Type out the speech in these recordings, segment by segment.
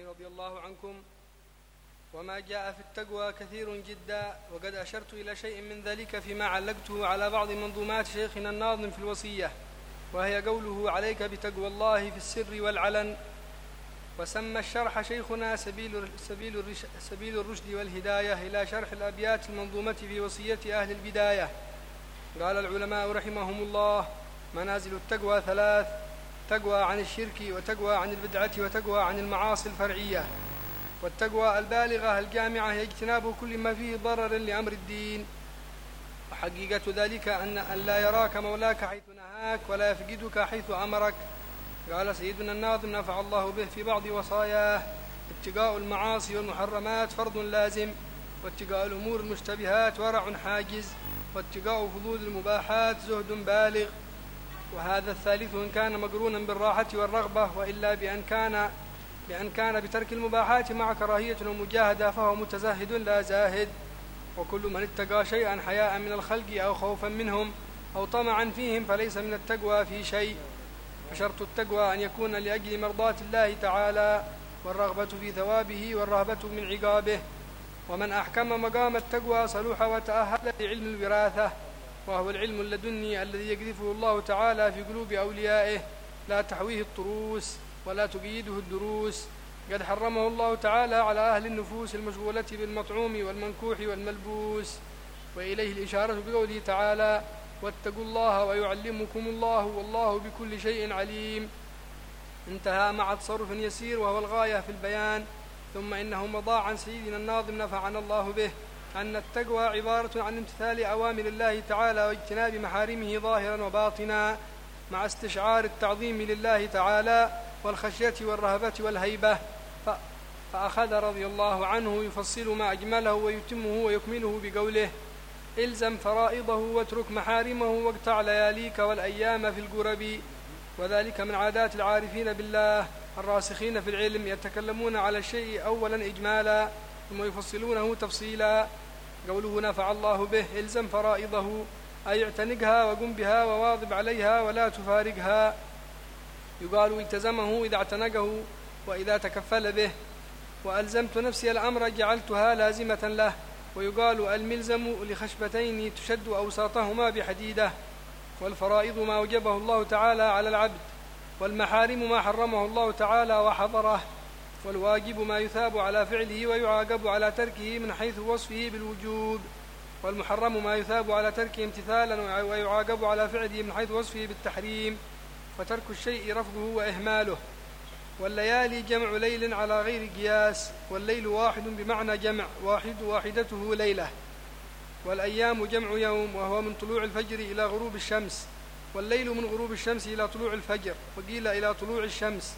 رضي الله عنكم. وما جاء في التقوى كثير جدا، وقد أشرت إلى شيء من ذلك فيما علقته على بعض منظومات شيخنا الناظم في الوصية، وهي قوله: عليك بتقوى الله في السر والعلن. وسمى الشرح شيخنا سبيل الرشد والهداية إلى شرح الأبيات المنظومة في وصية أهل البداية. قال العلماء رحمهم الله: منازل التقوى ثلاث: تقوى عن الشرك، وتقوى عن البدعة، وتقوى عن المعاصي الفرعية. والتقوى البالغة الجامعة هي اجتناب كل ما فيه ضرر لأمر الدين. وحقيقة ذلك أن لا يراك مولاك حيث نهاك، ولا يفقدك حيث أمرك. قال سيدنا الناظم نفع الله به في بعض وصاياه: اتقاء المعاصي والمحرمات فرض لازم، واتقاء الأمور المشتبهات ورع حاجز، واتقاء فضول المباحات زهد بالغ. وهذا الثالث إن كان مقرونا بالراحة والرغبة، وإلا بأن كان بترك المباحات مع كراهية ومجاهدة فهو متزهد لا زاهد. وكل من اتقى شيئا حياء من الخلق أو خوفا منهم أو طمعا فيهم فليس من التقوى في شيء. فشرط التقوى أن يكون لأجل مرضاة الله تعالى، والرغبة في ثوابه والرهبة من عقابه. ومن أحكم مقام التقوى صلوح وتأهل لعلم الوراثة، وهو العلم اللدني الذي يقذفه الله تعالى في قلوب أوليائه، لا تحويه الطروس ولا تقيده الدروس. قد حرمه الله تعالى على أهل النفوس المشغولة بالمطعوم والمنكوح والملبوس. وإليه الإشارة بقوله تعالى: واتقوا الله ويعلمكم الله والله بكل شيء عليم. انتهى مع تصرف يسير وهو الغاية في البيان. ثم إنه مضى عن سيدنا الناظم نفعنا الله به أن التقوى عبارة عن امتثال أوامر الله تعالى واجتناب محارمه ظاهرا وباطنا، مع استشعار التعظيم لله تعالى والخشية والرهبة والهيبة. فأخذ رضي الله عنه يفصل ما أجمله ويتمه ويكمله بقوله: إلزم فرائضه واترك محارمه واقطع لياليك والأيام في القرب. وذلك من عادات العارفين بالله الراسخين في العلم، يتكلمون على الشيء أولا إجمالا ثم يفصلونه تفصيلا. قوله نفع الله به: إلزم فرائضه، أي اعتنقها وقم بها وواظب عليها ولا تفارقها. يقال التزمه إذا اعتنقه وإذا تكفل به. وألزمت نفسي الأمر جعلتها لازمة له. ويقال الملزم لخشبتين تشد أوساطهما بحديدة. والفرائض ما وجبه الله تعالى على العبد، والمحارم ما حرمه الله تعالى وحظره. والواجب ما يثاب على فعله ويعاقب على تركه من حيث وصفه بالوجوب. والمحرم ما يثاب على تركه امتثالا ويعاقب على فعله من حيث وصفه بالتحريم. فترك الشيء رفضه وإهماله. والليالي جمع ليل على غير قياس، والليل واحد بمعنى جمع، واحدته ليلة. والأيام جمع يوم، وهو من طلوع الفجر إلى غروب الشمس. والليل من غروب الشمس إلى طلوع الفجر، وقيل إلى طلوع الشمس.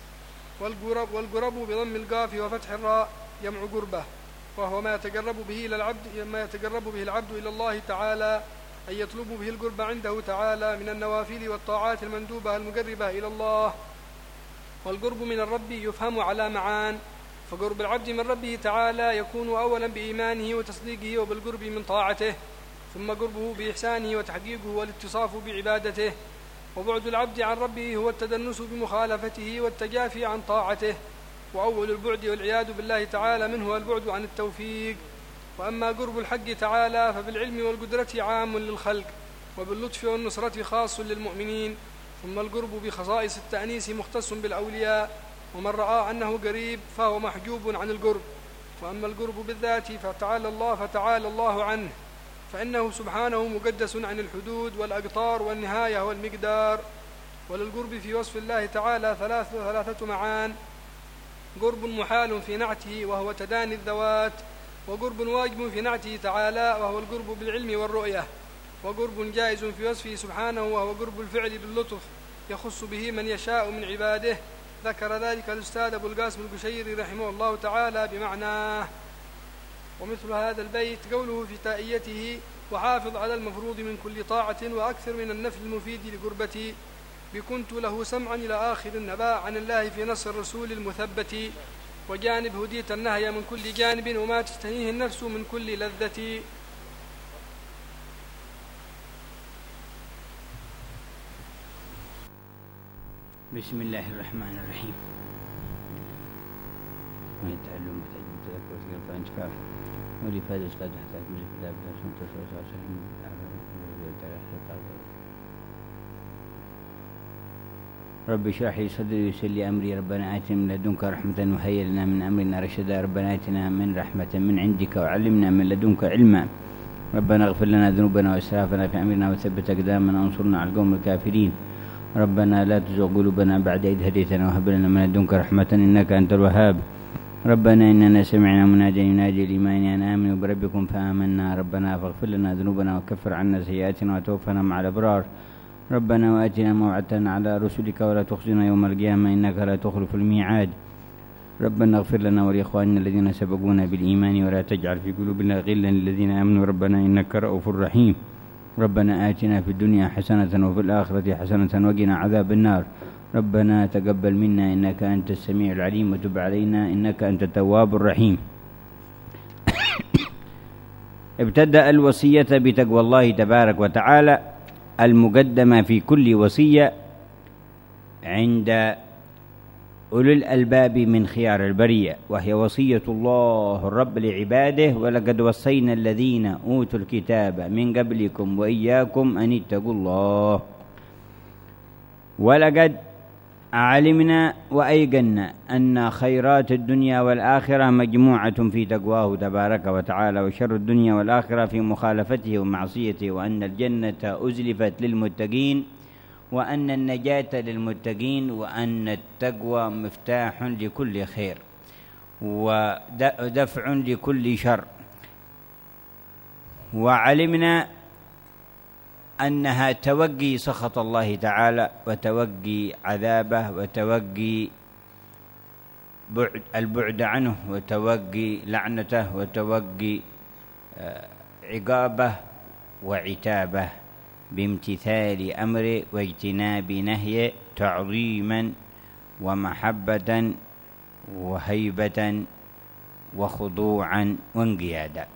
والقرب بضم القاف وفتح الراء جمع قربة، وهو ما يتقرب به العبد إلى الله تعالى، أن يطلب به القرب عنده تعالى من النوافل والطاعات المندوبة المقربة إلى الله. والقرب من الرب يفهم على معان، فقرب العبد من ربه تعالى يكون أولا بإيمانه وتصديقه وبالقرب من طاعته، ثم قربه بإحسانه وتحقيقه والاتصاف بعبادته. وبعد العبد عن ربه هو التدنس بمخالفته والتجافي عن طاعته. وأول البعد والعياذ بالله تعالى منه هو البعد عن التوفيق. وأما قرب الحق تعالى فبالعلم والقدرة عام للخلق، وباللطف والنصرة خاص للمؤمنين. ثم القرب بخصائص التأنيس مختص بالأولياء، ومن رأى أنه قريب فهو محجوب عن القرب. وأما القرب بالذات فتعالى الله عنه، فإنه سبحانه مقدس عن الحدود والأقطار والنهاية والمقدار. وللقرب في وصف الله تعالى ثلاثة معان: قرب محال في نعته وهو تداني الذوات، وقرب واجب في نعته تعالى وهو القرب بالعلم والرؤية، وقرب جائز في وصفه سبحانه وهو قرب الفعل باللطف يخص به من يشاء من عباده. ذكر ذلك الأستاذ أبو القاسم القشيري رحمه الله تعالى بمعناه. ومثل هذا البيت قوله في تائيته: وحافظ على المفروض من كل طاعة وأكثر من النفل المفيد لقربتي، بكنت له سمعا إلى آخر النباء عن الله في نص الرسول المثبت، وجانب هديت النهي من كل جانب وما تشتهيه النفس من كل لذة. بسم الله الرحمن الرحيم. التعلم وتعلم التذكر والانتفاع والإفادة إسقاط حتى من الكتاب لا سنة وصوص عشان رب اشرح لي صدري ويسر لي أمري ربنا آتنا من لدنك رحمة وهيئ لنا من أمرنا رشدا ربنا آتنا من رحمة من عندك وعلمنا من لدنك علما ربنا اغفر لنا ذنوبنا وإسرافنا في أمرنا وثبت أقدامنا وانصرنا على القوم الكافرين ربنا لا تزغ قلوبنا بعد إذ هديتنا وهب لنا من لدنك رحمة إنك أنت الوهاب ربنا إننا سمعنا مناديا ينادي الإيمان أن آمنوا بربكم فآمنا ربنا فاغفر لنا ذنوبنا وكفر عنا سيئاتنا وتوفنا مع الأبرار ربنا وآتنا موعدنا على رسلك ولا تخزنا يوم القيامة إنك لا تخلف الميعاد ربنا اغفر لنا ولإخواننا الذين سبقونا بالإيمان ولا تجعل في قلوبنا غلا للذين آمنوا ربنا إنك رؤوف رحيم ربنا آتنا في الدنيا حسنة وفي الآخرة حسنة وقنا عذاب النار ربنا تقبل منا إنك أنت السميع العليم وتب علينا إنك أنت التواب الرحيم. ابتدأ الوصية بتقوى الله تبارك وتعالى المقدمة في كل وصية عند أولي الألباب من خيار البرية وهي وصية الله الرب لعباده ولقد وصينا الذين أوتوا الكتاب من قبلكم وإياكم أن اتقوا الله ولقد علمنا وأيقنا أن خيرات الدنيا والآخرة مجموعة في تقواه تبارك وتعالى وشر الدنيا والآخرة في مخالفته ومعصيته وأن الجنة أزلفت للمتقين وأن النجاة للمتقين وأن التقوى مفتاح لكل خير ودفع لكل شر وعلمنا أنها توقي سخط الله تعالى وتوقي عذابه وتوقي البعد عنه وتوقي لعنته وتوقي عقابه وعتابه بامتثال أمره واجتناب نهيه تعظيما ومحبة وهيبة وخضوعا وانقيادا.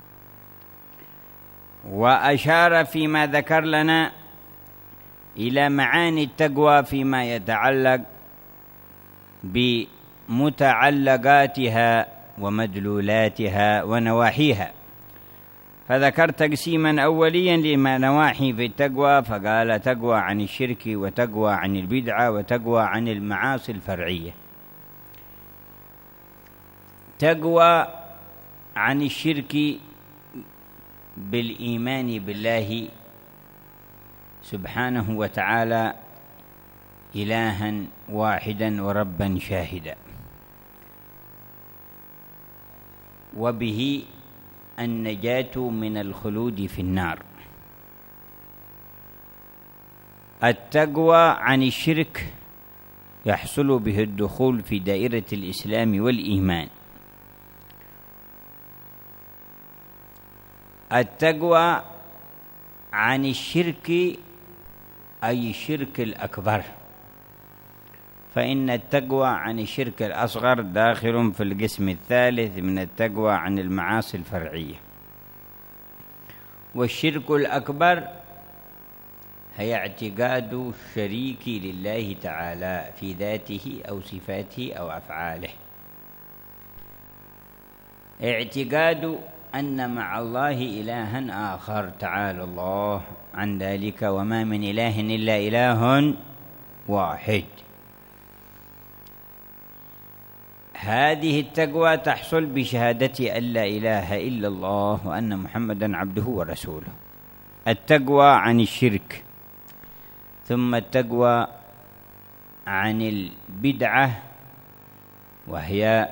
وأشار فيما ذكر لنا إلى معاني التقوى فيما يتعلق بمتعلقاتها ومدلولاتها ونواحيها فذكر تقسيما أوليا لما نواحي في التقوى فقال تقوى عن الشرك وتقوى عن البدعة وتقوى عن المعاصي الفرعية. تقوى عن الشرك بالإيمان بالله سبحانه وتعالى إلها واحدا وربا شاهدا وبه النجاة من الخلود في النار. التقوى عن الشرك يحصل به الدخول في دائرة الإسلام والإيمان. التقوى عن الشرك أي الشرك الأكبر فإن التقوى عن الشرك الأصغر داخل في القسم الثالث من التقوى عن المعاصي الفرعية. والشرك الأكبر هي اعتقاد الشريك لله تعالى في ذاته أو صفاته أو أفعاله اعتقاد أن مع الله إلها آخر تعالى الله عن ذلك وما من إله إلا إله واحد. هذه التقوى تحصل بشهادة أن لا إله إلا الله وأن محمدا عبده ورسوله. التقوى عن الشرك ثم التقوى عن البدعة وهي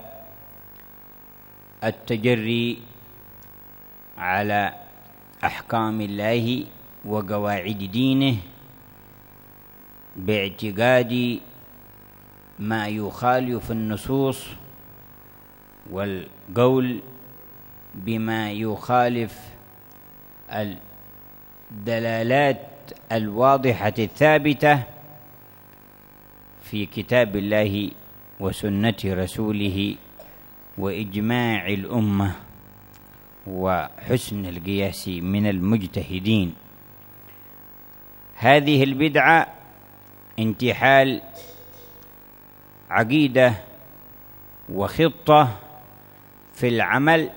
التجري على أحكام الله وقواعد دينه باعتقاد ما يخالف النصوص والقول بما يخالف الدلالات الواضحة الثابتة في كتاب الله وسنة رسوله وإجماع الأمة وحسن القياس من المجتهدين. هذه البدعة انتحال عقيدة وخطة في العمل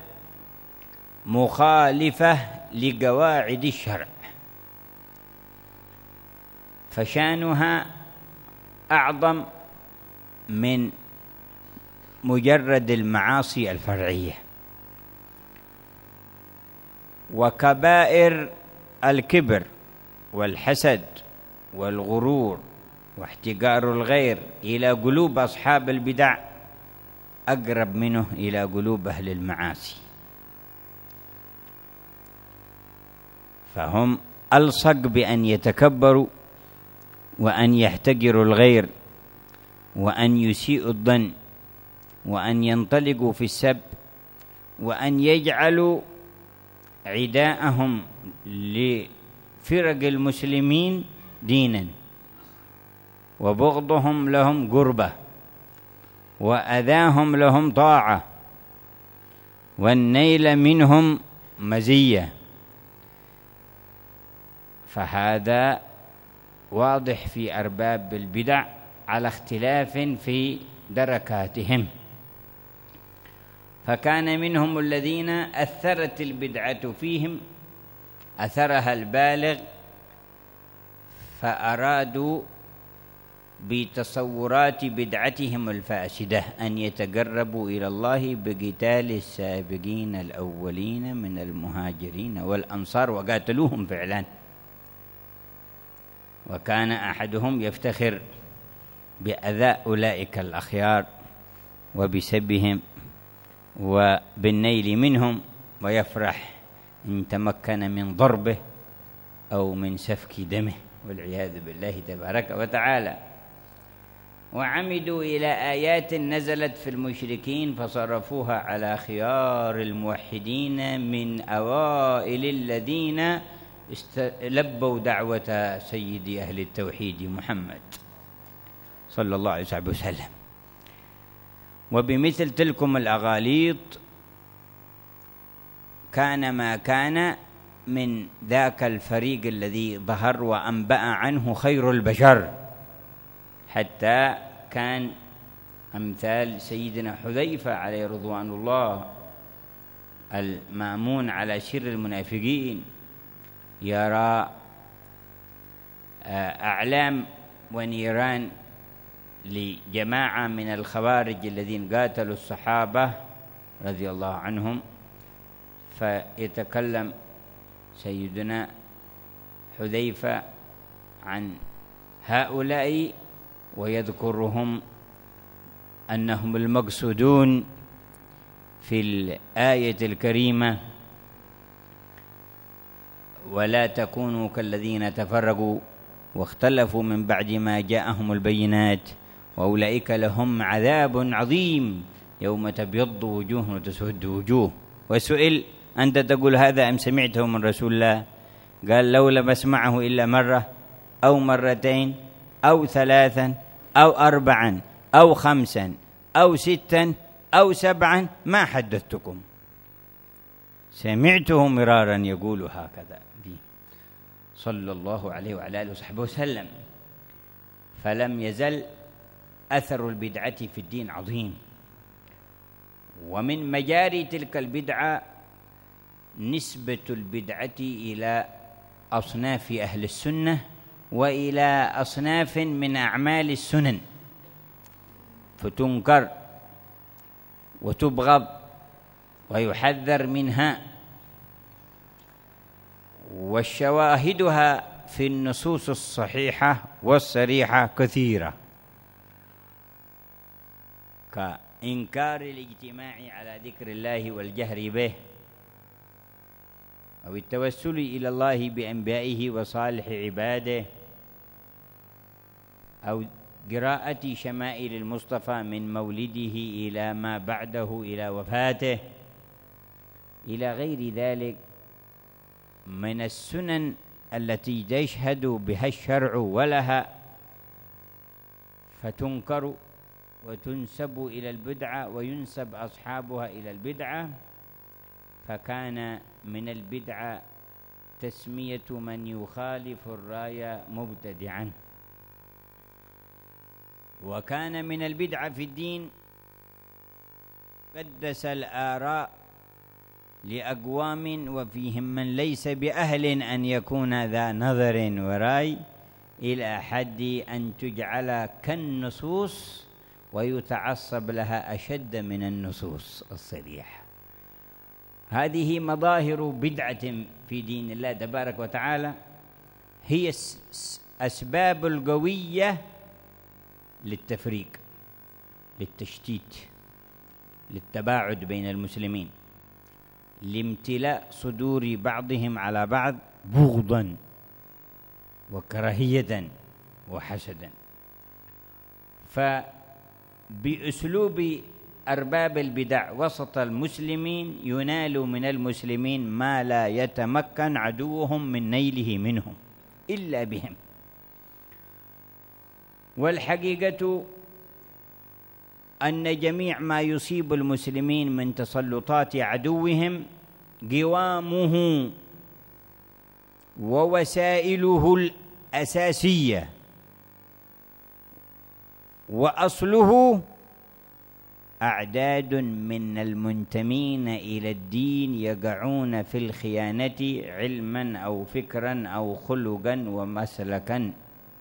مخالفة لقواعد الشرع، فشانها أعظم من مجرد المعاصي الفرعية. وكبائر الكبر والحسد والغرور واحتقار الغير إلى قلوب أصحاب البدع أقرب منه إلى قلوب أهل المعاصي، فهم ألصق بأن يتكبروا وأن يحتقروا الغير وأن يسيئوا الظن وأن ينطلقوا في السب وأن يجعلوا عداءهم لفرق المسلمين دينا وبغضهم لهم قربة وأذاهم لهم طاعة والنيل منهم مزية. فهذا واضح في أرباب البدع على اختلاف في دركاتهم. فكان منهم الذين أثرت البدعة فيهم أثرها البالغ، فأرادوا بتصورات بدعتهم الفاسدة أن يتقربوا إلى الله بقتال السابقين الأولين من المهاجرين والأنصار، وقاتلوهم فعلا. وكان أحدهم يفتخر بأذى أولئك الأخيار وبسبهم وبالنيل منهم، ويفرح إن تمكن من ضربه أو من سفك دمه، والعياذ بالله تبارك وتعالى. وعمدوا إلى آيات نزلت في المشركين فصرفوها على خيار الموحدين من أوائل الذين لبوا دعوة سيد أهل التوحيد محمد صلى الله عليه وسلم. وبمثل تلكم الأغاليط كان ما كان من ذاك الفريق الذي ظهر وأنبأ عنه خير البشر، حتى كان أمثال سيدنا حذيفة عليه رضوان الله المأمون على شر المنافقين يرى أعلام ونيران لجماعة من الخوارج الذين قاتلوا الصحابة رضي الله عنهم، فيتكلم سيدنا حذيفة عن هؤلاء ويذكرهم أنهم المقصودون في الآية الكريمة: ولا تكونوا كالذين تفرقوا واختلفوا من بعد ما جاءهم البينات وأولئك لهم عذاب عظيم يوم تبيض وجوه وتسود وجوه. وسئل: أنت تقول هذا أم سمعته من رسول الله؟ قال: لو لم أسمعه إلا مرة أو مرتين أو ثلاثا أو أربعا أو خمسا أو ستا أو سبعا ما حدثتكم. سمعته مرارا يقول هكذا صلى الله عليه وعلى آله وصحبه وسلم. فلم يزل أثر البدعة في الدين عظيم. ومن مجاري تلك البدعة نسبة البدعة إلى أصناف أهل السنة وإلى أصناف من أعمال السنن، فتنكر وتبغض ويحذر منها. والشواهدها في النصوص الصحيحة والصريحة كثيرة، كإنكار الاجتماع على ذكر الله والجهر به، أو التوسل إلى الله بأنبيائه وصالح عباده، أو قراءة شمائل المصطفى من مولده إلى ما بعده إلى وفاته، إلى غير ذلك من السنن التي يشهد بها الشرع ولها، فتنكر وتنسب إلى البدعة وينسب أصحابها إلى البدعة. فكان من البدعة تسمية من يخالف الراية مبتدعا. وكان من البدعة في الدين قدس الآراء لأقوام وفيهم من ليس بأهل أن يكون ذا نظر ورأي إلى حد أن تجعل كالنصوص ويتعصب لها أشد من النصوص الصريحة. هذه مظاهر بدعة في دين الله تبارك وتعالى، هي أسباب القوية للتفريق، للتشتيت، للتباعد بين المسلمين، لامتلاء صدور بعضهم على بعض بغضا وكراهية وحسدا. فبأسلوب أرباب البدع وسط المسلمين ينال من المسلمين ما لا يتمكن عدوهم من نيله منهم إلا بهم. والحقيقة أن جميع ما يصيب المسلمين من تسلطات عدوهم قوامه ووسائله الأساسية وأصله أعداد من المنتمين إلى الدين يقعون في الخيانة علما أو فكرا أو خلقا ومسلكا.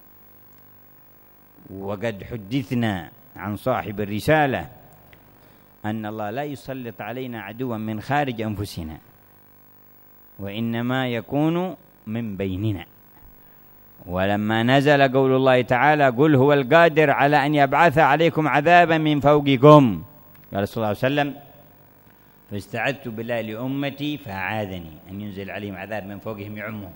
وقد حدثنا عن صاحب الرسالة أن الله لا يسلط علينا عدوا من خارج أنفسنا، وإنما يكون من بيننا. ولما نزل قول الله تعالى قل هو القادر على أن يبعث عليكم عذابا من فوقكم، قال صلى الله عليه وسلم فاستعذت بالله لأمتي فأعاذني أن ينزل عليهم عذاب من فوقهم يعمهم.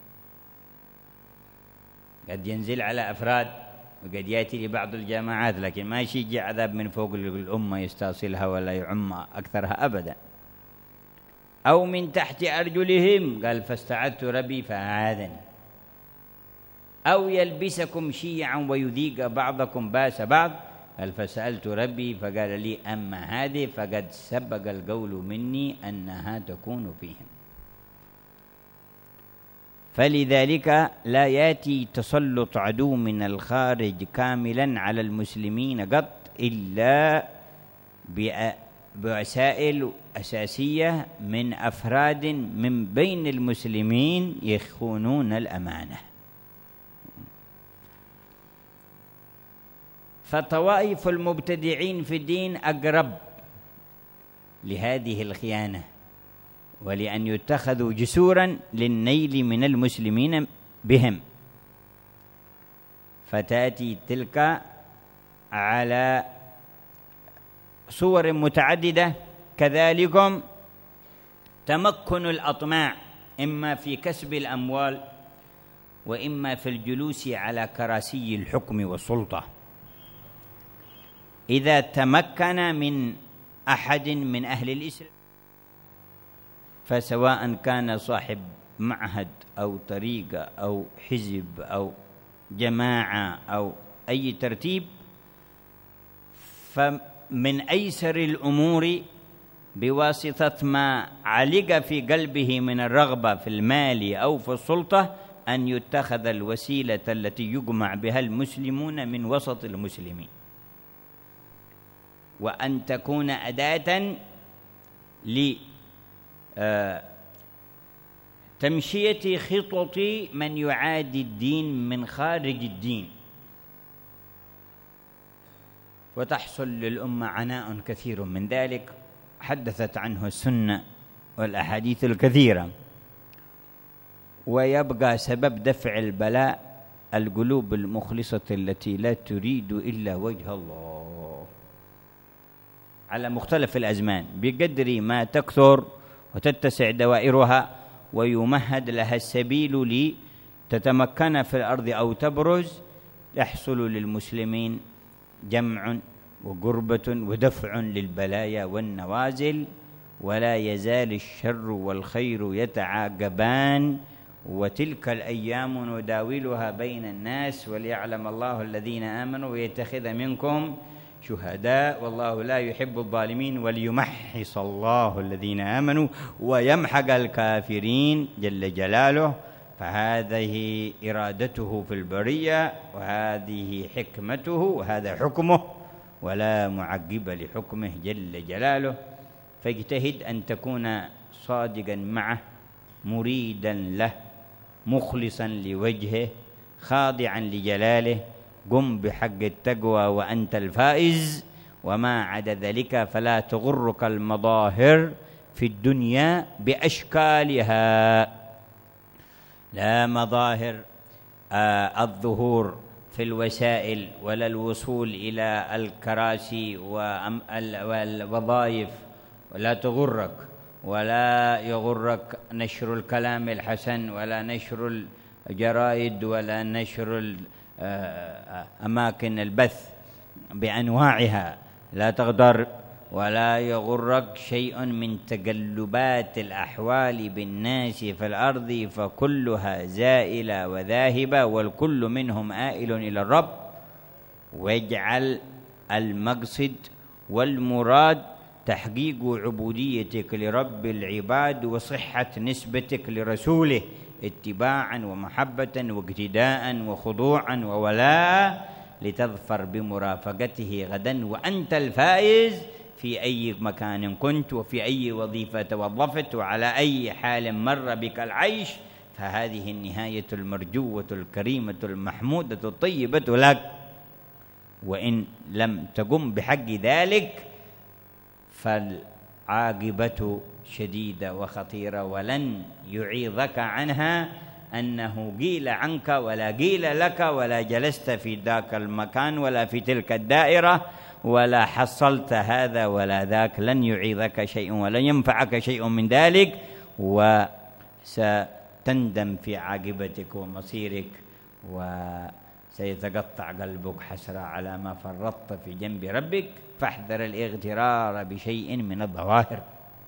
قد ينزل على أفراد وقد يأتي لبعض الجماعات، لكن ما يجي عذاب من فوق الأمة يستاصلها ولا يعم أكثرها أبدا. أو من تحت أرجلهم، قال فاستعذت ربي فأعاذني. أو يلبسكم شيعا ويذيق بعضكم باس بعض، قال فسألت ربي فقال لي أما هذه فقد سبق القول مني أنها تكون فيهم. فلذلك لا يأتي تسلط عدو من الخارج كاملا على المسلمين قط إلا بوسائل أساسية من أفراد من بين المسلمين يخونون الأمانة. فطوائف المبتدعين في الدين أقرب لهذه الخيانة ولأن يتخذوا جسورا للنيل من المسلمين بهم. فتأتي تلك على صور متعددة. كذلك تمكن الأطماع إما في كسب الأموال وإما في الجلوس على كراسي الحكم والسلطة. إذا تمكن من أحد من أهل الإسلام، فسواء كان صاحب معهد أو طريقة أو حزب أو جماعة أو أي ترتيب، فمن أيسر الأمور بواسطة ما علق في قلبه من الرغبة في المال أو في السلطة أن يتخذ الوسيلة التي يجمع بها المسلمون من وسط المسلمين، وأن تكون أداة لتمشية خطط من يعادي الدين من خارج الدين. وتحصل للأمة عناء كثير من ذلك حدثت عنه السنة والأحاديث الكثيرة. ويبقى سبب دفع البلاء القلوب المخلصة التي لا تريد إلا وجه الله على مختلف الأزمان، بقدر ما تكثر وتتسع دوائرها ويمهد لها السبيل لتتمكن في الأرض أو تبرز، يحصل للمسلمين جمع وقربة ودفع للبلايا والنوازل، ولا يزال الشر والخير يتعاقبان، وتلك الأيام نداولها بين الناس وليعلم الله الذين آمنوا ويتخذ منكم شهداء والله لا يحب الظالمين وليمحص الله الذين آمنوا ويمحق الكافرين جل جلاله. فهذه إرادته في البرية، وهذه حكمته، وهذا حكمه، ولا معقب لحكمه جل جلاله. فاجتهد أن تكون صادقا معه، مريدا له، مخلصا لوجهه، خاضعا لجلاله. قم بحق التقوى وأنت الفائز، وما عدا ذلك فلا تغرك المظاهر في الدنيا بأشكالها، لا مظاهر الظهور في الوسائل ولا الوصول إلى الكراسي والوظائف، ولا تغرك، ولا يغرك نشر الكلام الحسن، ولا نشر الجرائد، ولا نشر أماكن البث بأنواعها، لا تغدر. ولا يغرك شيء من تقلبات الأحوال بالناس في الأرض، فكلها زائلة وذاهبة، والكل منهم آئل إلى الرب. واجعل المقصد والمراد تحقيق عبوديتك لرب العباد وصحة نسبتك لرسوله، اتباعا ومحبة واقتداء وخضوعا وولاء، لتظفر بمرافقته غدا وأنت الفائز في أي مكان كنت، وفي أي وظيفة توظفت، وعلى أي حال مر بك العيش. فهذه النهاية المرجوة الكريمة المحمودة الطيبة لك. وإن لم تقم بحق ذلك فالعاقبة شديدة وخطيرة، ولن يعيذك عنها أنه قيل عنك ولا قيل لك، ولا جلست في ذاك المكان ولا في تلك الدائرة، ولا حصلت هذا ولا ذاك. لن يعيذك شيء ولن ينفعك شيء من ذلك، وستندم في عاقبتك ومصيرك، وسيتقطع قلبك حسرة على ما فرطت في جنب ربك. فاحذر الاغترار بشيء من الظواهر.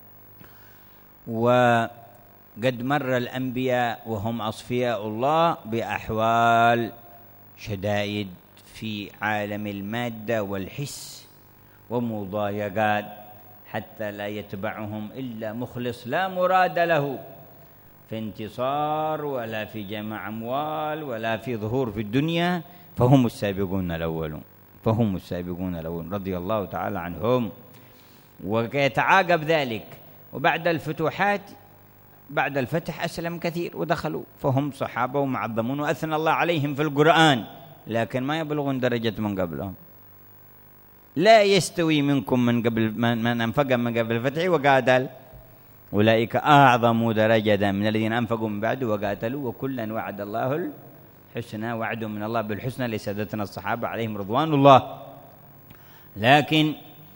وقد مر الأنبياء وهم أصفياء الله بأحوال شدائد في عالم المادة والحس ومضايقات، حتى لا يتبعهم إلا مخلص لا مراد له في انتصار ولا في جمع أموال ولا في ظهور في الدنيا، فهم السابقون الأولون، فهم السابقون الأولون رضي الله تعالى عنهم. ويتعاقب ذلك، وبعد الفتوحات بعد الفتح أسلم كثير ودخلوا، فهم صحابة ومعظمون وأثنى الله عليهم في القرآن، لكن ما يبلغون درجة من قبلهم. لا يستوي منكم من أنفق من قبل الفتح وقاتل، أولئك أعظم درجة من الذين أنفقوا من بعد وقاتلوا، وكلا وعد الله الحسنى. وعد من الله بالحسنى لسادتنا الصحابة عليهم رضوان الله. لكن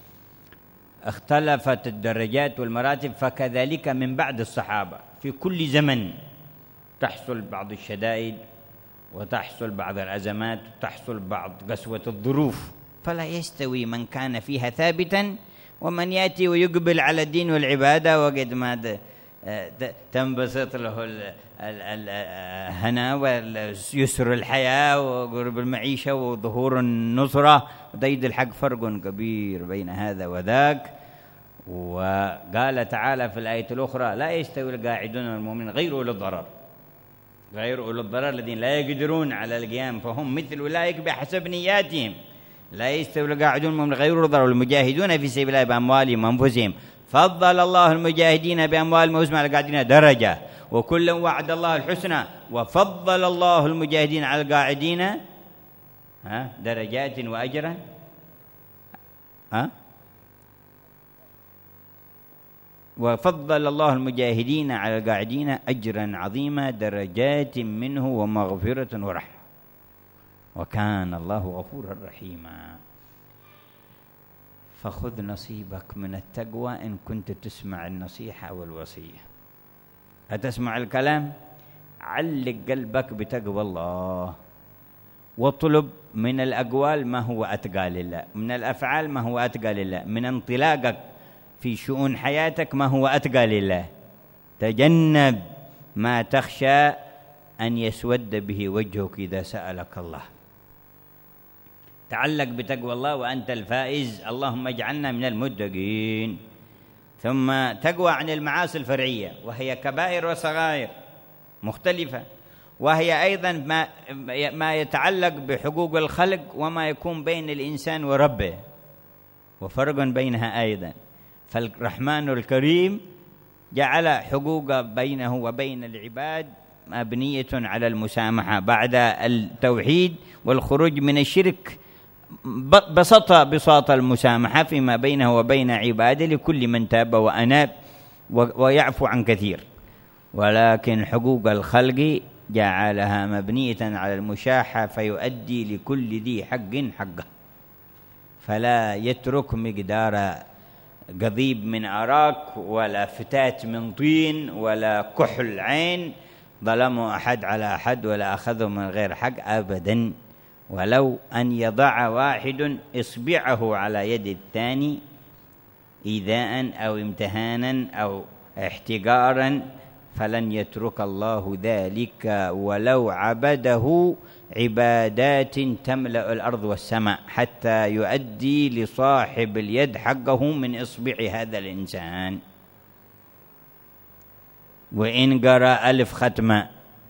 اختلفت الدرجات والمراتب، فكذلك من بعد الصحابة في كل زمن تحصل بعض الشدائد، وتحصل بعض الأزمات، وتحصل بعض قسوة الظروف. فلا يستوي من كان فيها ثابتا ومن يأتي ويقبل على الدين والعبادة وقد ما تنبسط له الهنا ويسر الحياة وقرب المعيشة وظهور النصرة وضيد الحق. فرق كبير بين هذا وذاك. وقال تعالى في الآية الأخرى: لا يستوي القاعدون والمؤمنون غير أولي الضرر، غير أولي الضرر الذين لا يقدرون على القيام، فهم مثل أولئك بحسب نياتهم. لا يستوي القاعدون والمؤمنون غير أولي الضرر والمجاهدون في سبيل الله بأموالهم وأنفسهم. فضل الله المجاهدين بأموالهم وأنفسهم على القاعدين درجة، وكلا وعد الله الحسنى. وفضل الله المجاهدين على القاعدين درجات وأجرا. وفضل الله المجاهدين على القاعدين أجرا عظيما، درجات منه ومغفرة ورحمة، وكان الله غفورا رحيما. فخذ نصيبك من التقوى إن كنت تسمع النصيحة والوصية. أتسمع الكلام؟ علق قلبك بتقوى الله، واطلب من الأقوال ما هو أتقى لله، من الأفعال ما هو أتقى لله، من انطلاقك في شؤون حياتك ما هو أتقى لله. تجنب ما تخشى أن يسود به وجهك إذا سألك الله. تعلق بتقوى الله وأنت الفائز، اللهم اجعلنا من المتقين. ثم تقوى عن المعاصي الفرعية، وهي كبائر وصغائر مختلفة، وهي أيضا ما يتعلق بحقوق الخلق وما يكون بين الإنسان وربه، وفرق بينها أيضا. فالرحمن الكريم جعل حقوق بينه وبين العباد مبنية على المسامحة بعد التوحيد والخروج من الشرك. بسط المسامحة فيما بينه وبين عباده لكل من تاب وأناب ويعفو عن كثير. ولكن حقوق الخلق جعلها مبنية على المشاحة فيؤدي لكل ذي حق حقه، فلا يترك مقدار قضيب من أراك ولا فتات من طين ولا كحل عين ظلموا أحد على أحد ولا أخذوا من غير حق أبدا، ولو أن يضع واحد إصبعه على يد الثاني إيذاء أو امتهانا أو احتقارا فلن يترك الله ذلك ولو عبده عبادات تملأ الأرض والسماء حتى يؤدي لصاحب اليد حقه من إصبع هذا الإنسان. وإن قرأ 1000 ختمة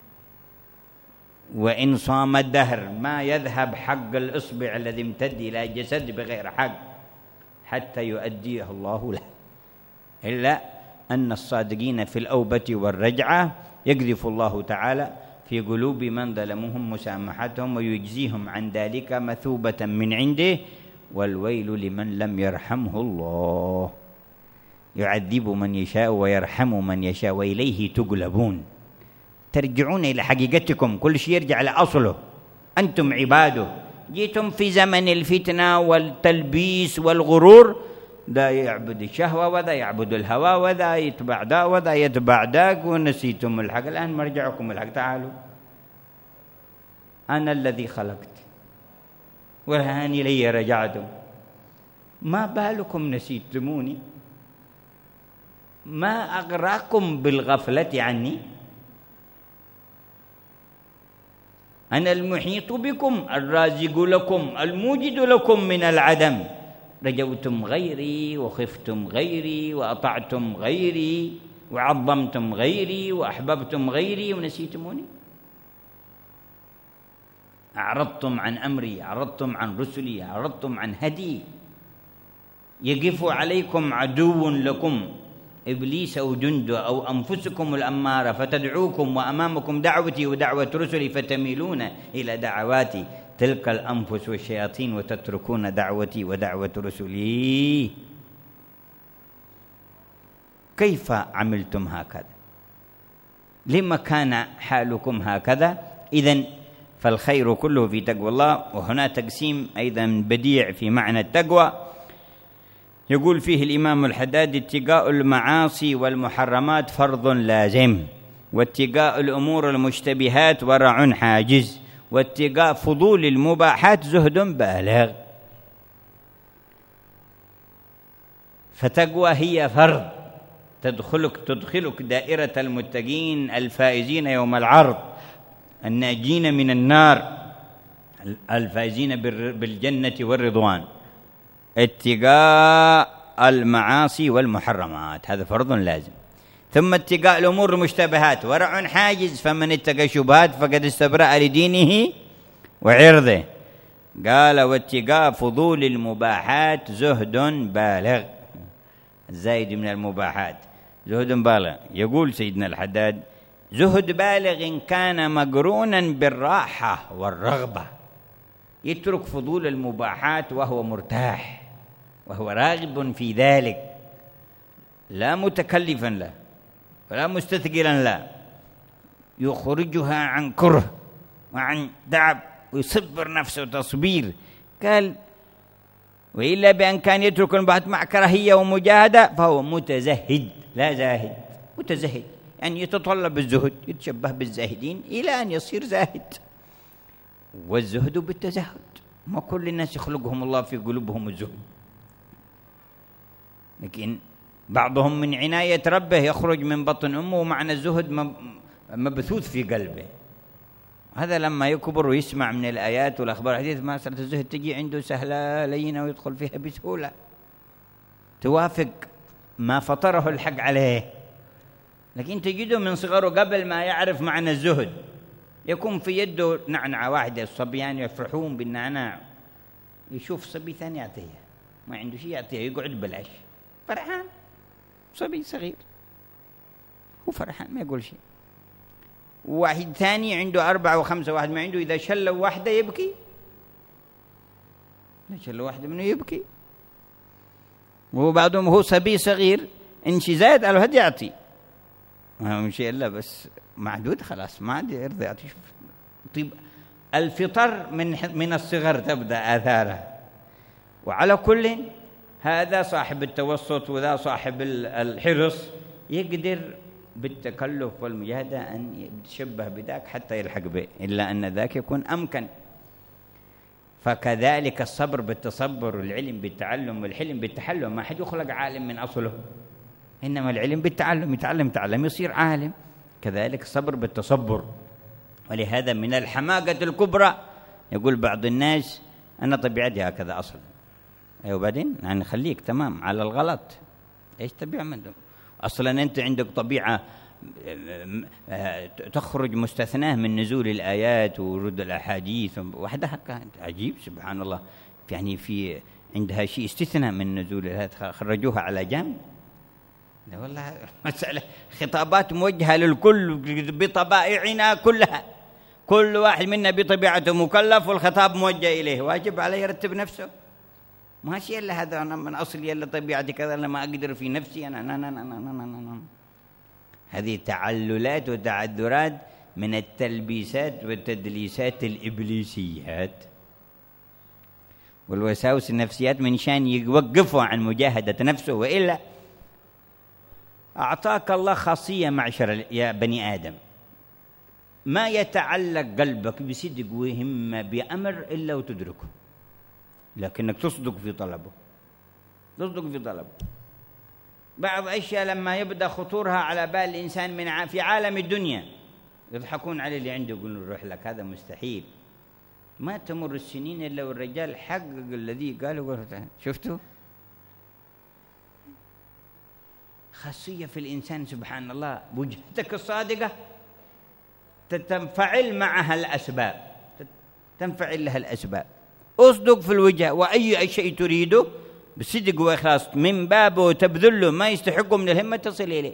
وإن صام الدهر ما يذهب حق الإصبع الذي امتد إلى جسد بغير حق حتى يؤديه الله له، إلا أن الصادقين في الأوبة والرجعة يقذف الله تعالى في قلوب من ظلمهم مسامحتهم ويجزيهم عن ذلك مثوبة من عنده. والويل لمن لم يرحمه الله، يعذب من يشاء ويرحم من يشاء وإليه تقلبون. ترجعون إلى حقيقتكم، كل شيء يرجع لأصله. أنتم عباده، جيتم في زمن الفتنة والتلبيس والغرور، ذا يعبد الشهوة وذا يعبد الهوى وذا يتبع ذا وذا يتبع ذاك ونسيتم الحق. الآن مرجعكم الحق، تعالوا أنا الذي خلقت والآن إلي رجعتم، ما بالكم نسيتموني؟ ما أغراكم بالغفلة عني؟ أنا المحيط بكم الرازق لكم الموجد لكم من العدم. رجوتم غيري وخفتم غيري وأطعتم غيري وعظمتم غيري وأحببتم غيري ونسيتموني. أعرضتم عن أمري، أعرضتم عن رسلي، أعرضتم عن هدي. يقف عليكم عدو لكم إبليس أو جنده أو أنفسكم الأمارة فتدعوكم وأمامكم دعوتي ودعوة رسلي فتميلون إلى دعواتي تلك الأنفس والشياطين وتتركون دعوتي ودعوة رسلي. كيف عملتم هكذا؟ لما كان حالكم هكذا؟ إذن فالخير كله في تقوى الله. وهنا تقسيم أيضا بديع في معنى التقوى، يقول فيه الإمام الحداد: اتقاء المعاصي والمحرمات فرض لازم، واتقاء الأمور المشتبهات ورع حاجز، واتقاء فضول المباحات زهد بالغ. فتقوى هي فرض تدخلك دائرة المتقين الفائزين يوم العرض، الناجين من النار، الفائزين بالجنة والرضوان. اتقاء المعاصي والمحرمات هذا فرض لازم. ثم اتقاء الأمور المشتبهات ورع حاجز، فمن اتقى الشبهات فقد استبرأ لدينه وعرضه. قال: واتقاء فضول المباحات زهد بالغ، الزايد من المباحات زهد بالغ. يقول سيدنا الحداد: زهد بالغ إن كان مقرونا بالراحة والرغبة، يترك فضول المباحات وهو مرتاح وهو راغب في ذلك، لا متكلفا له ولا مستثقلا له، يخرجها عن كره وعن تعب ويصبر نفسه تصبير. قال: وإلا بأن كان يترك المباحات مع كراهية ومجاهدة فهو متزهد لا زاهد. متزهد يعني يتطلب الزهد، يتشبه بالزاهدين إلى أن يصير زاهد. والزهد بالتزهد، ما كل الناس يخلقهم الله في قلوبهم الزهد، لكن بعضهم من عناية ربه يخرج من بطن أمه ومعنى الزهد مبثوث في قلبه. هذا لما يكبر ويسمع من الآيات والأخبار الحديث ما مسألة الزهد تجي عنده سهلة لينة ويدخل فيها بسهولة، توافق ما فطره الحق عليه. لكن تجده من صغره قبل ما يعرف معنى الزهد يكون في يده نعنعة واحدة، الصبيان يفرحون بالنعناع، يشوف صبي ثاني يعطيه ما عنده شيء يعطيه، يقعد بلاش، فرحان، صبي صغير هو فرحان ما يقول شيء. واحد ثاني عنده 4 و5، واحد ما عنده، إذا شلوا واحدة يبكي، إذا شلوا واحدة منه يبكي. وبعضهم هو صبي صغير إنشي زاد قالوا هد يعطي، ما مشي إلا بس معدود خلاص ما عاد يرضى يعطي. طيب الفطر من الصغر تبدأ آثاره. وعلى كل هذا صاحب التوسط وذا صاحب الحرص يقدر بالتكلف والمجاهدة أن يتشبه بذاك حتى يلحق به، إلا أن ذاك يكون أمكن. فكذلك الصبر بالتصبر، والعلم بالتعلم، والحلم بالتحلم. ما حد يخلق عالم من أصله، إنما العلم بالتعلم، يتعلم يصير عالم. كذلك الصبر بالتصبر. ولهذا من الحماقة الكبرى يقول بعض الناس أنا طبيعتي هكذا أصلا. أيوة بعدين يعني خليك تمام على الغلط، إيش طبيعة من دم؟ أصلا أنت عندك طبيعة تخرج مستثناة من نزول الآيات وورود الأحاديث وحدها. كانت عجيب سبحان الله، يعني في عندها شيء استثناء من نزول الآيات، خرجوها على جنب. لا والله مسألة خطابات موجهة للكل بطبائعنا كلها، كل واحد منا بطبيعته مكلف والخطاب موجه إليه، واجب عليه يرتب نفسه. ما شيء إلا هذا، أنا من أصلي إلا طبيعتي كذا، أنا ما أقدر في نفسي أنا. هذه تعللات وتعذرات من التلبيسات والتدليسات الإبليسيات والوساوس النفسيات، من شان يوقفوا عن مجاهدة نفسه. وإلا أعطاك الله خاصية معشر يا بني آدم، ما يتعلق قلبك بصدق وهمة بأمر إلا وتدركه، لكنك تصدق في طلبه، تصدق في طلبه. بعض أشياء لما يبدأ خطورها على بال الإنسان في عالم الدنيا يضحكون عليه اللي عنده، يقولون روح لك هذا مستحيل. ما تمر السنين إلا والرجال حقق الذي قالوا. شفتوا خاصية في الإنسان سبحان الله، وجهتك الصادقة تنفعل معها الأسباب، تنفعل لها الأسباب. أصدق في الوجه، وأي شيء تريده بصدق وإخلاص من بابه تبذله ما يستحقه من الهمة تصل إليه.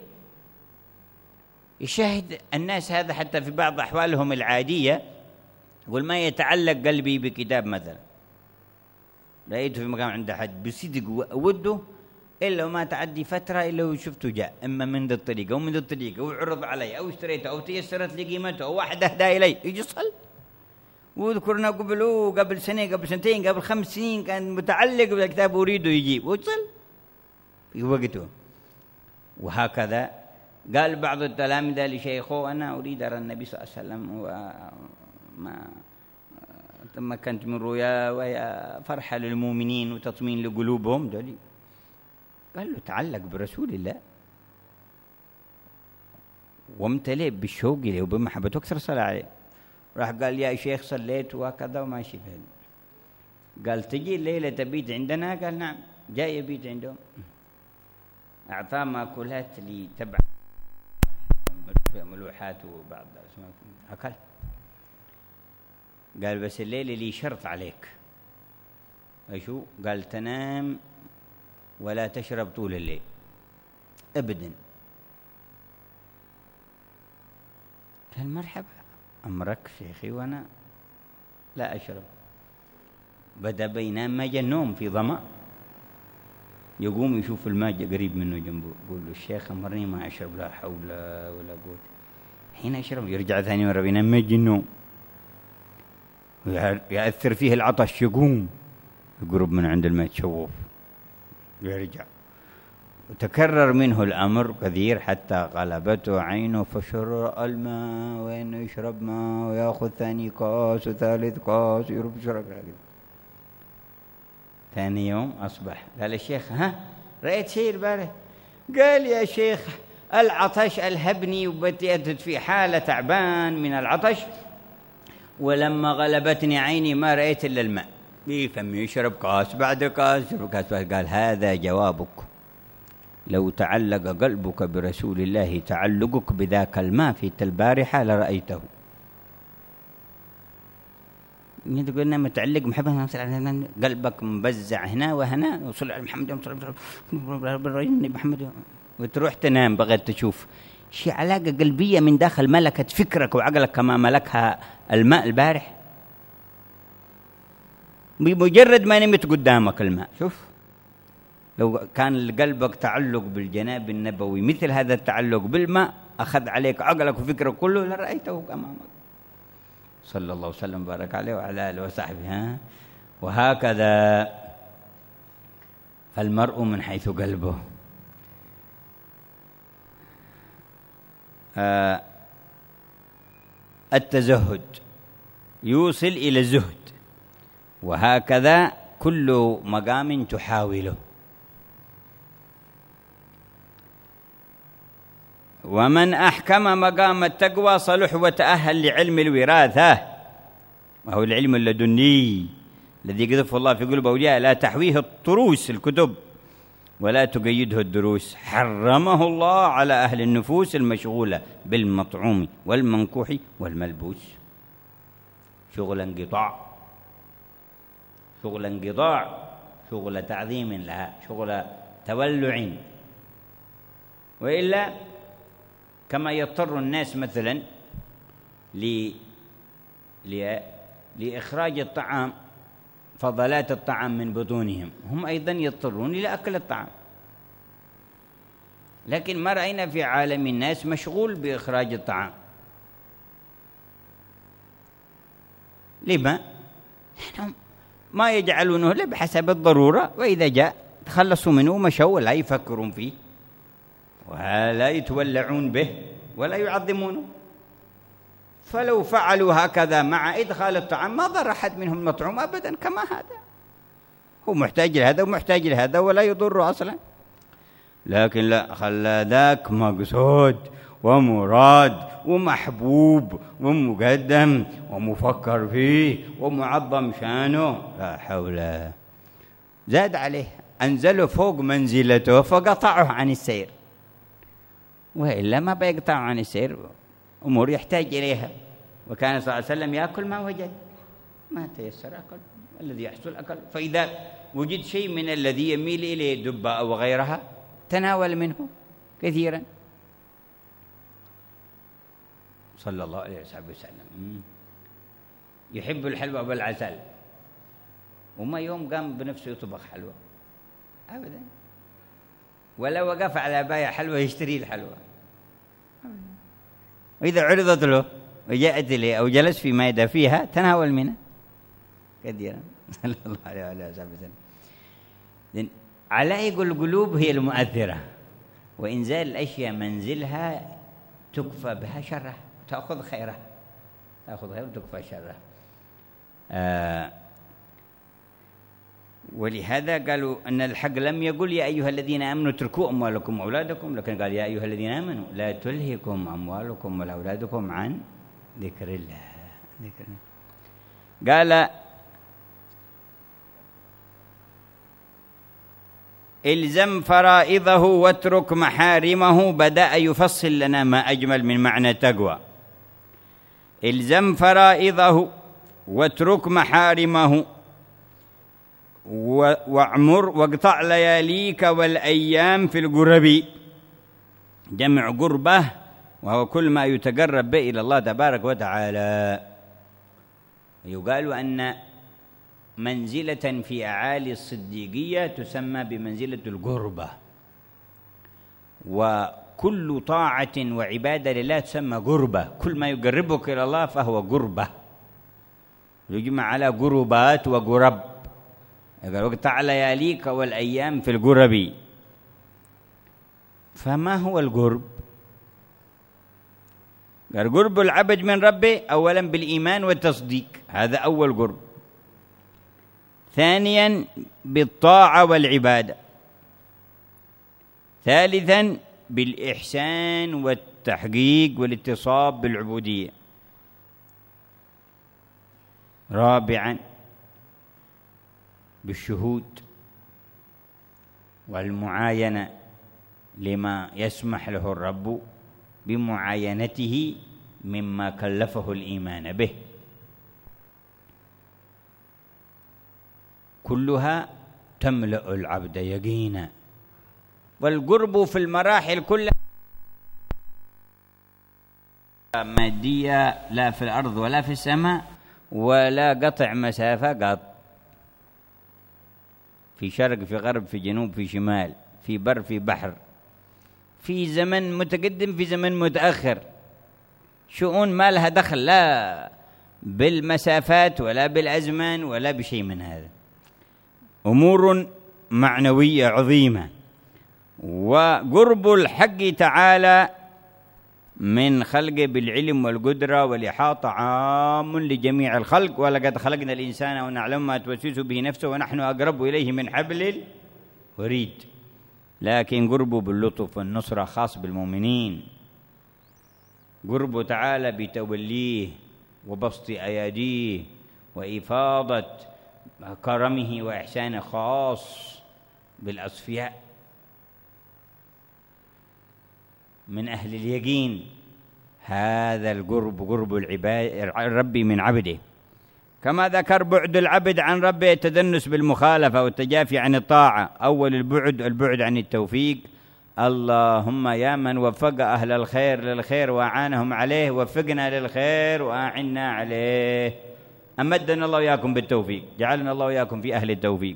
يشاهد الناس هذا حتى في بعض أحوالهم العادية، يقول ما يتعلق قلبي بكتاب مثلا، رأيته في مكان عند أحد بصدق وده، إلا وما تعدي فترة إلا وشفته جاء إما من ذا الطريقة أو من ذا الطريقة، وعرض علي أو اشتريته أو تيسرت لي قيمته أو واحد أهدى إلي، يجي صل. وذكرنا قبل سنة قبل سنتين قبل 5 سنين كان متعلق بالكتاب ويريده يجيب وصل في وقته. وهكذا قال بعض التلامذة لشيخه أنا أريد أرى النبي صلى الله عليه وسلم، وما تمكنت من رؤيا وهي فرحة للمؤمنين وتطمين لقلوبهم دولي. قال له تعلق برسول الله وامتلئ بالشوق إليه وبمحبته، أكثر صلاة عليه. راح قال يا شيخ صليت وكذا وما شبه. قال تجي الليلة تبيت عندنا؟ قال نعم. جاي يبيت عندهم، أعطاه مأكولات لي تبع ملوحات وبعض الأسماك أكل. قال بس الليلة لي شرط عليك. أشو؟ قال تنام ولا تشرب طول الليل أبدا. قال مرحبا أمرك شيخي وأنا لا أشرب. بدأ بينام ما جاء النوم في ظمأ، يقوم يشوف الماء قريب منه جنبه، يقول له الشيخ أمرني ما أشرب، لا حول ولا قوة. حين أشرب يرجع ثاني مرة بينام ما يجي النوم، يأثر فيه العطش، يقوم يقرب من عند الماء يتشوف يرجع. وتكرر منه الأمر كثير حتى غلبته عينه فشرب الماء، وإنه يشرب ماء ويأخذ ثاني كاس وثالث كاس يشرب. ثاني يوم أصبح قال الشيخ ها رأيت شيء البارح؟ قال يا شيخ العطش ألهبني وبدأت في حالة تعبان من العطش، ولما غلبتني عيني ما رأيت إلا الماء. فمي يشرب كاس بعد كاس يشرب كاس بعد. قال هذا جوابك، لو تعلق قلبك برسول الله تعلقك بذاك الماء في البارحة لرأيته. تقول أنا متعلق محبة، قلبك مبزع هنا وهنا، وصل على محمد محمد، وتروح تنام بغيت تشوف شيء علاقة قلبية من داخل ملكت فكرك وعقلك كما ملكها الماء البارح. بمجرد ما نمت قدامك الماء، شوف لو كان قلبك تعلق بالجناب النبوي مثل هذا التعلق بالماء، أخذ عليك عقلك وفكرك كله لرأيته أمامك صلى الله وسلم وبارك عليه وعلى آله وصحبه. وهكذا فالمرء من حيث قلبه. التزهد يوصل إلى الزهد، وهكذا كل مقام تحاوله. ومن أحكم مقام التقوى صلح وتأهل لعلم الوراثة، وهو العلم اللدني الذي قذف الله في قلوب أولياء لا تحويه الطروس الكتب ولا تقيده الدروس. حرمه الله على أهل النفوس المشغولة بالمطعوم والمنكوح والملبوس. شغل انقطاع، شغل انقطاع، شغل تعظيم لها، شغل تولع. وإلا كما يضطر الناس مثلا لإخراج الطعام، فضلات الطعام من بطونهم، هم أيضا يضطرون إلى أكل الطعام، لكن ما رأينا في عالم الناس مشغول بإخراج الطعام. لما؟ ما يجعلونه له بحسب الضرورة، وإذا جاء تخلصوا منه ومشوا ولا يفكرون فيه ولا يتولعون به ولا يعظمونه. فلو فعلوا هكذا مع إدخال الطعام ما ضر أحد منهم المطعوم أبدا، كما هذا هو محتاج لهذا ومحتاج لهذا ولا يضر أصلا. لكن لا، خلى ذاك مقصود ومراد ومحبوب ومقدم ومفكر فيه ومعظم شانه، لا حول. زاد عليه، أنزله فوق منزلته فقطعه عن السير، وإلا ما بيقطع عن السير، أمور يحتاج إليها. وكان صلى الله عليه وسلم يأكل ما وجد، ما تيسر أكل، الذي يحصل أكل. فإذا وجد شيء من الذي يميل إليه دبة أو غيرها تناول منه كثيرا صلى الله عليه وسلم. يحب الحلوى بالعسل، وما يوم قام بنفسه يطبخ حلوى أبدا، ولا وقف على بايع حلوى يشتري الحلوى. وإذا عرضت له وجاءت إليه أو جلس في مائدة فيها تناول منها كثيرا صلى الله عليه وسلم. علائق القلوب هي المؤثرة، وإنزال الأشياء منزلها تكفى بها شرها، تأخذ خيرها، تأخذ خيرها وتكفى شرها. ولهذا قالوا أن الحق لم يقل يا أيها الذين آمنوا اتركوا أموالكم وأولادكم، لكن قال يا أيها الذين آمنوا لا تلهكم أموالكم ولا أولادكم عن ذكر الله. قال إلزم فرائضه واترك محارمه. بدأ يفصل لنا ما أجمل من معنى تقوى. إلزم فرائضه واترك محارمه واعمر واقطع لياليك والأيام في القرب. جمع قربة، وهو كل ما يتقرب به إلى الله تبارك وتعالى. يقال أن منزلة في أعالي الصديقية تسمى بمنزلة القربة، وكل طاعة وعبادة لله تسمى قربة. كل ما يقربك إلى الله فهو قربة، يجمع على قربات وقرب. قال واقطع لياليك والأيام في القرب. فما هو القرب؟ قال قرب العبد من ربه أولا بالإيمان والتصديق، هذا أول قرب. ثانيا بالطاعة والعبادة. ثالثا بالإحسان والتحقيق والاتصاب بالعبودية. رابعا بالشهود والمعاينة لما يسمح له الرب بمعاينته مما كلفه الإيمان به. كلها تملأ العبد يقينا. والقرب في المراحل كلها مادية، لا في الأرض ولا في السماء، ولا قطع مسافة قط، في شرق في غرب في جنوب في شمال، في بر في بحر، في زمن متقدم في زمن متأخر، شؤون ما لها دخل لا بالمسافات ولا بالأزمان ولا بشيء من هذا، أمور معنوية عظيمة. وقرب الحق تعالى من خلقه بالعلم والقدرة والإحاطة عام لجميع الخلق. ولقد خلقنا الإنسان ونعلم ما توسوس به نفسه ونحن أقرب إليه من حبل الوريد. لكن قربه باللطف والنصرة خاص بالمؤمنين. قربه تعالى بتوليه وبسط أياديه وإفاضة كرمه وإحسانه خاص بالأصفياء من أهل اليقين. هذا القرب قرب الرب من عبده، كما ذكر بعد العبد عن ربه التدنس بالمخالفة والتجافي عن الطاعة. أول البعد عن التوفيق. اللهم يا من وفق أهل الخير للخير وأعانهم عليه، وفقنا للخير وأعنا عليه. أمدنا الله وإياكم بالتوفيق، جعلنا الله وإياكم في أهل التوفيق.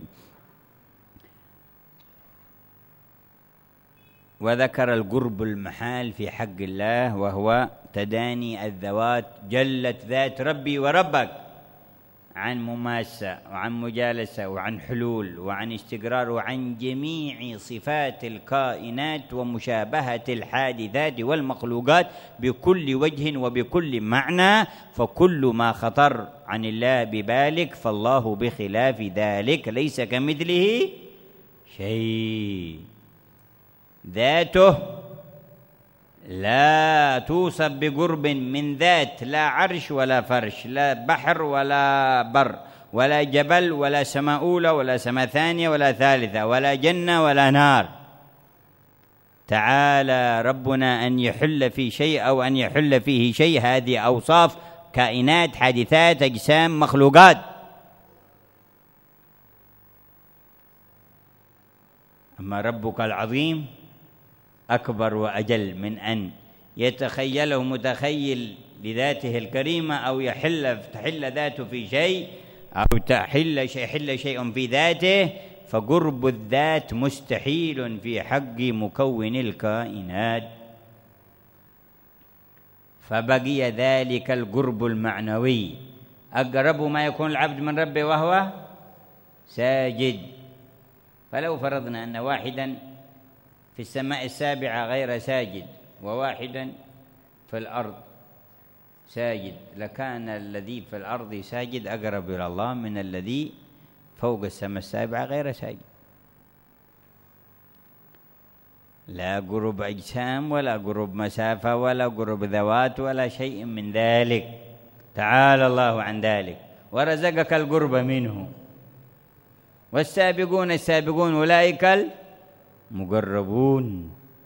وذكر القرب المحال في حق الله، وهو تداني الذوات، جلت ذات ربي وربك عن مماسة وعن مجالسة وعن حلول وعن استقرار وعن جميع صفات الكائنات ومشابهة الحادثات والمخلوقات بكل وجه وبكل معنى. فكل ما خطر عن الله ببالك فالله بخلاف ذلك، ليس كمثله شيء. ذاته لا توصف بقرب من ذات، لا عرش ولا فرش، لا بحر ولا بر، ولا جبل ولا سماء أولى ولا سماء ثانية ولا ثالثة، ولا جنة ولا نار. تعالى ربنا أن يحل في شيء أو أن يحل فيه شيء. هذه أوصاف كائنات حادثات أجسام مخلوقات. أما ربك العظيم أكبر وأجل من أن يتخيله متخيل لذاته الكريمة، أو تحل ذاته في شيء، أو تحل شيء في ذاته. فقرب الذات مستحيل في حق مكون الكائنات. فبقي ذلك القرب المعنوي، أقرب ما يكون العبد من ربه وهو ساجد. فلو فرضنا أن واحدا في السماء السابعة غير ساجد، وواحدا في الأرض ساجد، لكان الذي في الأرض ساجد أقرب إلى الله من الذي فوق السماء السابعة غير ساجد. لا قرب أجسام ولا قرب مسافة ولا قرب ذوات ولا شيء من ذلك، تعالى الله عن ذلك، ورزقك القرب منه. والسابقون السابقون أولئك المقربون.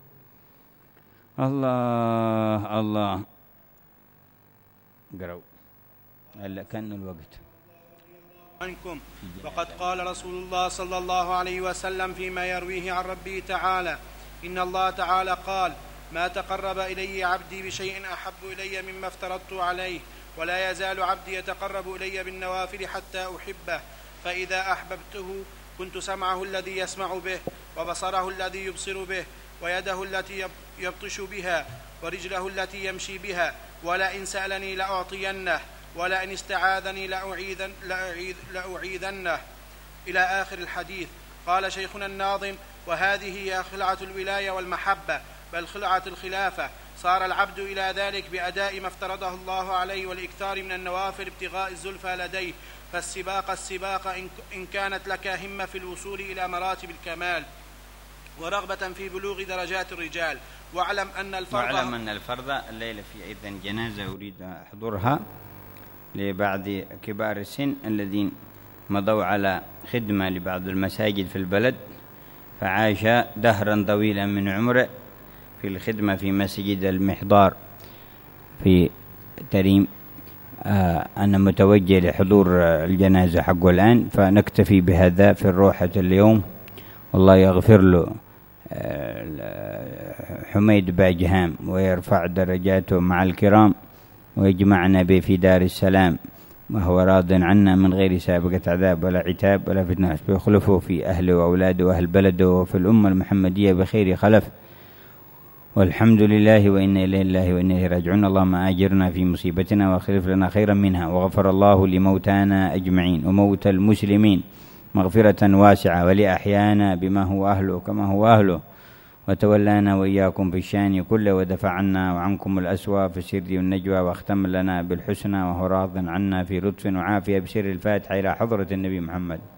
الله الله. قرأوا هلا كان الوقت عنكم. وقد قال رسول الله صلى الله عليه وسلم فيما يرويه عن ربه تعالى: إن الله تعالى قال: ما تقرب إلي عبدي بشيء أحب إلي مما افترضت عليه، ولا يزال عبدي يتقرب إلي بالنوافل حتى أحبه، فإذا أحببته كنت سمعه الذي يسمع به، وبصره الذي يبصر به، ويده التي يبطش بها، ورجله التي يمشي بها، ولئن سألني لأعطينه، ولئن استعاذني لأعيذنه، إلى آخر الحديث. قال شيخنا الناظم: وهذه هي خلعة الولاية والمحبة، بل خلعة الخلافة. صار العبد إلى ذلك بأداء ما افترضه الله عليه، والإكثار من النوافل ابتغاء الزلفى لديه. فالسباق إن كانت لك همة في الوصول إلى مراتب الكمال ورغبة في بلوغ درجات الرجال. واعلم أن الفرض الليلة في أيضا جنازة أريد أحضرها لبعض كبار السن الذين مضوا على خدمة لبعض المساجد في البلد، فعاش دهرا طويلا من عمره في الخدمة في مسجد المحضار في تريم. أنا متوجه لحضور الجنازة حقه الآن، فنكتفي بهذا في الروحة اليوم. والله يغفر له حميد باجهام ويرفع درجاته مع الكرام ويجمعنا به في دار السلام، وهو راض عنا من غير سابقة عذاب ولا عتاب ولا فتنة، ويخلفه في أهله وأولاده وأهل بلده وفي الأمة المحمدية بخير خلف. والحمد لله وإنا إليه الله وإنا إليه راجعون. اللهم آجرنا في مصيبتنا واخلف لنا خيرا منها. وغفر الله لموتانا أجمعين وموتى المسلمين مغفرة واسعة، ولأحيانا بما هو أهله كما هو أهله، وتولانا وإياكم في الشان كله، ودفع عنا وعنكم الأسوأ في السر والنجوى، واختم لنا بالحسنى وهو راض عنا في لطف وعافية بسر الفاتحة إلى حضرة النبي محمد.